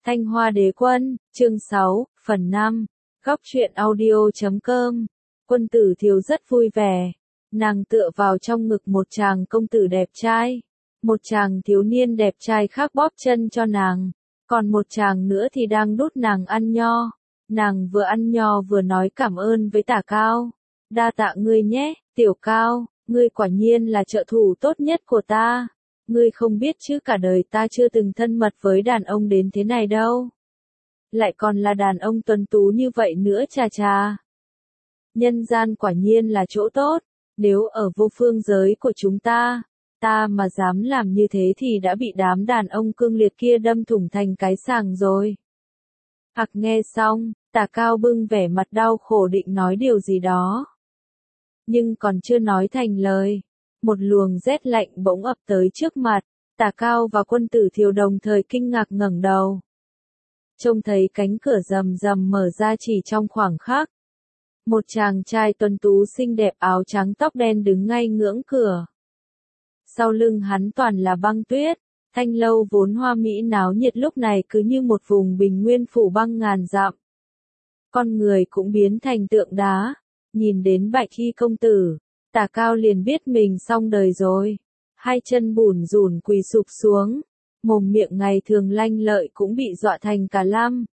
Thanh Hoa Đế Quân, chương 6, phần 5, góc truyện audio.com. Quân tử Thiều rất vui vẻ. Nàng tựa vào trong ngực một chàng công tử đẹp trai. Một chàng thiếu niên đẹp trai khác bóp chân cho nàng. Còn một chàng nữa thì đang đút nàng ăn nho. Nàng vừa ăn nho vừa nói cảm ơn với Tả Cao. Đa tạ ngươi nhé, Tiểu Cao, ngươi quả nhiên là trợ thủ tốt nhất của ta. Ngươi không biết chứ cả đời ta chưa từng thân mật với đàn ông đến thế này đâu. Lại còn là đàn ông tuấn tú như vậy nữa chà chà. Nhân gian quả nhiên là chỗ tốt, nếu ở vô phương giới của chúng ta mà dám làm như thế thì đã bị đám đàn ông cương liệt kia đâm thủng thành cái sàng rồi. Hạc nghe xong, Tả Cao bưng vẻ mặt đau khổ định nói điều gì đó. Nhưng còn chưa nói thành lời. Một luồng rét lạnh bỗng ập tới trước mặt, Tả Cao và Quân Tử Thiều đồng thời kinh ngạc ngẩng đầu. Trông thấy cánh cửa rầm rầm mở ra chỉ trong khoảng khắc. Một chàng trai tuấn tú xinh đẹp áo trắng tóc đen đứng ngay ngưỡng cửa. Sau lưng hắn toàn là băng tuyết, Thanh Lâu vốn hoa mỹ náo nhiệt lúc này cứ như một vùng bình nguyên phủ băng ngàn dặm. Con người cũng biến thành tượng đá, nhìn đến Bạch Y công tử. Tả Cao liền biết mình xong đời rồi. Hai chân bủn rủn quỳ sụp xuống. Mồm miệng ngày thường lanh lợi cũng bị dọa thành cả lam.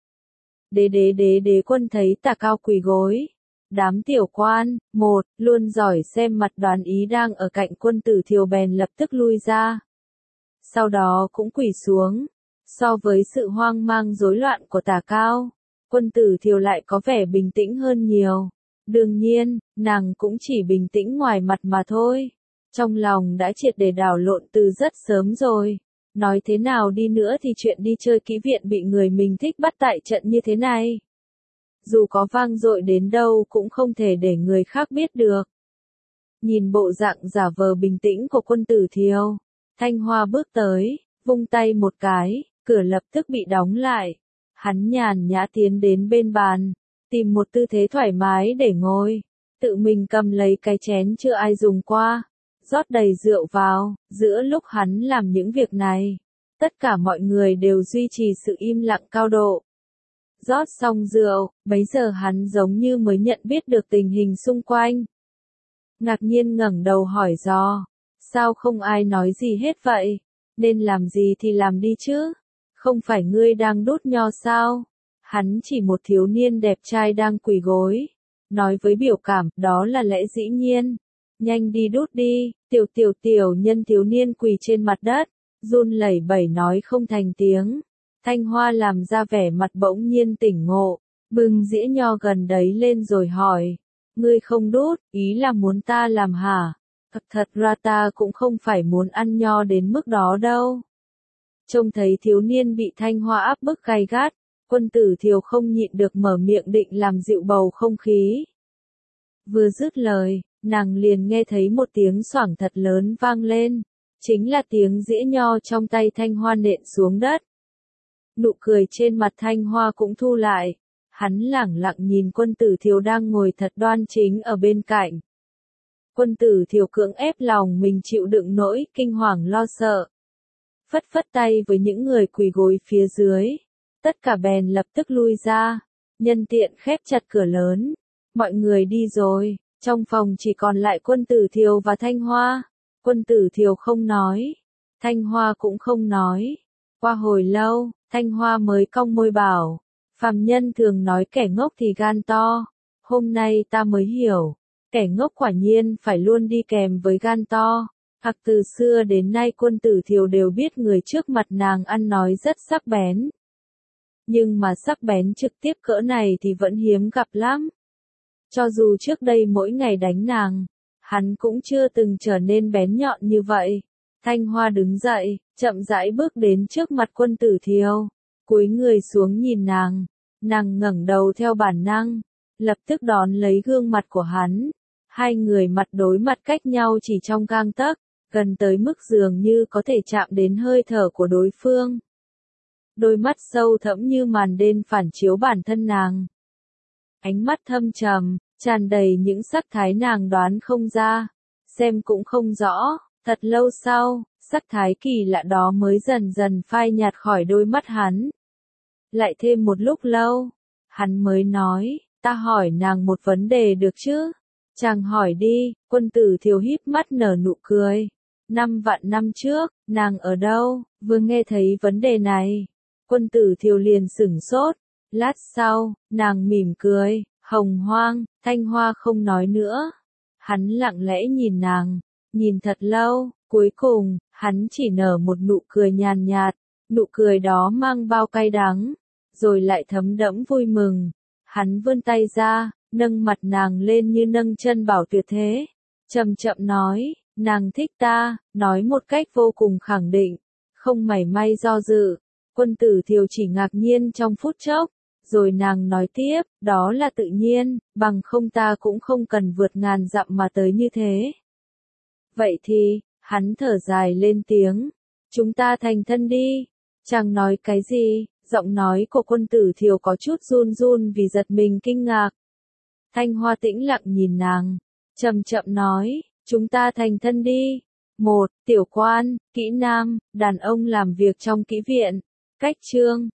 Đế quân thấy Tả Cao quỳ gối. Đám tiểu quan, luôn giỏi xem mặt đoán ý đang ở cạnh Quân Tử Thiều bèn lập tức lui ra. Sau đó cũng quỳ xuống. So với sự hoang mang rối loạn của Tả Cao, Quân Tử Thiều lại có vẻ bình tĩnh hơn nhiều. Đương nhiên, nàng cũng chỉ bình tĩnh ngoài mặt mà thôi. Trong lòng đã triệt để đảo lộn từ rất sớm rồi. Nói thế nào đi nữa thì chuyện đi chơi kỹ viện bị người mình thích bắt tại trận như thế này. Dù có vang dội đến đâu cũng không thể để người khác biết được. Nhìn bộ dạng giả vờ bình tĩnh của Quân Tử Thiều, Thanh Hoa bước tới, vung tay một cái, cửa lập tức bị đóng lại. Hắn nhàn nhã tiến đến bên bàn. Tìm một tư thế thoải mái để ngồi, tự mình cầm lấy cái chén chưa ai dùng qua, rót đầy rượu vào. Giữa lúc hắn làm những việc này, tất cả mọi người đều duy trì sự im lặng cao độ. Rót xong rượu, bấy giờ hắn giống như mới nhận biết được tình hình xung quanh. Ngạc nhiên ngẩng đầu hỏi dò, sao không ai nói gì hết vậy, nên làm gì thì làm đi chứ, không phải ngươi đang đốt nho sao? Hắn chỉ một thiếu niên đẹp trai đang quỳ gối, nói với biểu cảm, đó là lẽ dĩ nhiên. Nhanh đi đút đi, tiểu nhân thiếu niên quỳ trên mặt đất, run lẩy bẩy nói không thành tiếng. Thanh Hoa làm ra vẻ mặt bỗng nhiên tỉnh ngộ, bưng dĩa nho gần đấy lên rồi hỏi, ngươi không đút, ý là muốn ta làm hả? Thật ra ta cũng không phải muốn ăn nho đến mức đó đâu. Trông thấy thiếu niên bị Thanh Hoa áp bức gay gắt, Quân Tử Thiều không nhịn được mở miệng định làm dịu bầu không khí. Vừa dứt lời, nàng liền nghe thấy một tiếng xoảng thật lớn vang lên, chính là tiếng dĩa nho trong tay Thanh Hoa nện xuống đất. Nụ cười trên mặt Thanh Hoa cũng thu lại, hắn lẳng lặng nhìn Quân Tử Thiều đang ngồi thật đoan chính ở bên cạnh. Quân Tử Thiều cưỡng ép lòng mình chịu đựng nỗi kinh hoàng lo sợ. Phất phất tay với những người quỳ gối phía dưới. Tất cả bèn lập tức lui ra, nhân tiện khép chặt cửa lớn. Mọi người đi rồi, trong phòng chỉ còn lại Quân Tử Thiều và Thanh Hoa. Quân Tử Thiều không nói, Thanh Hoa cũng không nói. Qua hồi lâu, Thanh Hoa mới cong môi bảo, phàm nhân thường nói kẻ ngốc thì gan to. Hôm nay ta mới hiểu, kẻ ngốc quả nhiên phải luôn đi kèm với gan to. Hoặc từ xưa đến nay Quân Tử Thiều đều biết người trước mặt nàng ăn nói rất sắc bén. Nhưng mà sắc bén trực tiếp cỡ này thì vẫn hiếm gặp lắm. Cho dù trước đây mỗi ngày đánh nàng, hắn cũng chưa từng trở nên bén nhọn như vậy. Thanh Hoa đứng dậy, chậm rãi bước đến trước mặt Quân Tử Thiều, cúi người xuống nhìn nàng. Nàng ngẩng đầu theo bản năng, lập tức đón lấy gương mặt của hắn. Hai người mặt đối mặt cách nhau chỉ trong gang tấc, gần tới mức dường như có thể chạm đến hơi thở của đối phương. Đôi mắt sâu thẫm như màn đêm phản chiếu bản thân nàng. Ánh mắt thâm trầm, tràn đầy những sắc thái nàng đoán không ra, xem cũng không rõ. Thật lâu sau, sắc thái kỳ lạ đó mới dần dần phai nhạt khỏi đôi mắt hắn. Lại thêm một lúc lâu, hắn mới nói, ta hỏi nàng một vấn đề được chứ? Chàng hỏi đi, Quân Tử Thiều híp mắt nở nụ cười. 5 vạn năm trước, nàng ở đâu? Vừa nghe thấy vấn đề này, Quân Tử Thiều liền sửng sốt. Lát sau, nàng mỉm cười, Hồng Hoang, Thanh Hoa không nói nữa. Hắn lặng lẽ nhìn nàng, nhìn thật lâu, cuối cùng, hắn chỉ nở một nụ cười nhàn nhạt, nụ cười đó mang bao cay đắng, rồi lại thấm đẫm vui mừng. Hắn vươn tay ra, nâng mặt nàng lên như nâng chân bảo tuyệt thế, chậm chậm nói, nàng thích ta, nói một cách vô cùng khẳng định, không mảy may do dự. Quân Tử Thiều chỉ ngạc nhiên trong phút chốc, rồi nàng nói tiếp, đó là tự nhiên, bằng không ta cũng không cần vượt ngàn dặm mà tới như thế. Vậy thì, hắn thở dài lên tiếng, chúng ta thành thân đi. Chàng nói cái gì? Giọng nói của Quân Tử Thiều có chút run run vì giật mình kinh ngạc. Thanh Hoa tĩnh lặng nhìn nàng, chậm chậm nói, chúng ta thành thân đi. Tiểu quan, kỹ nam, đàn ông làm việc trong kỹ viện. Cách chương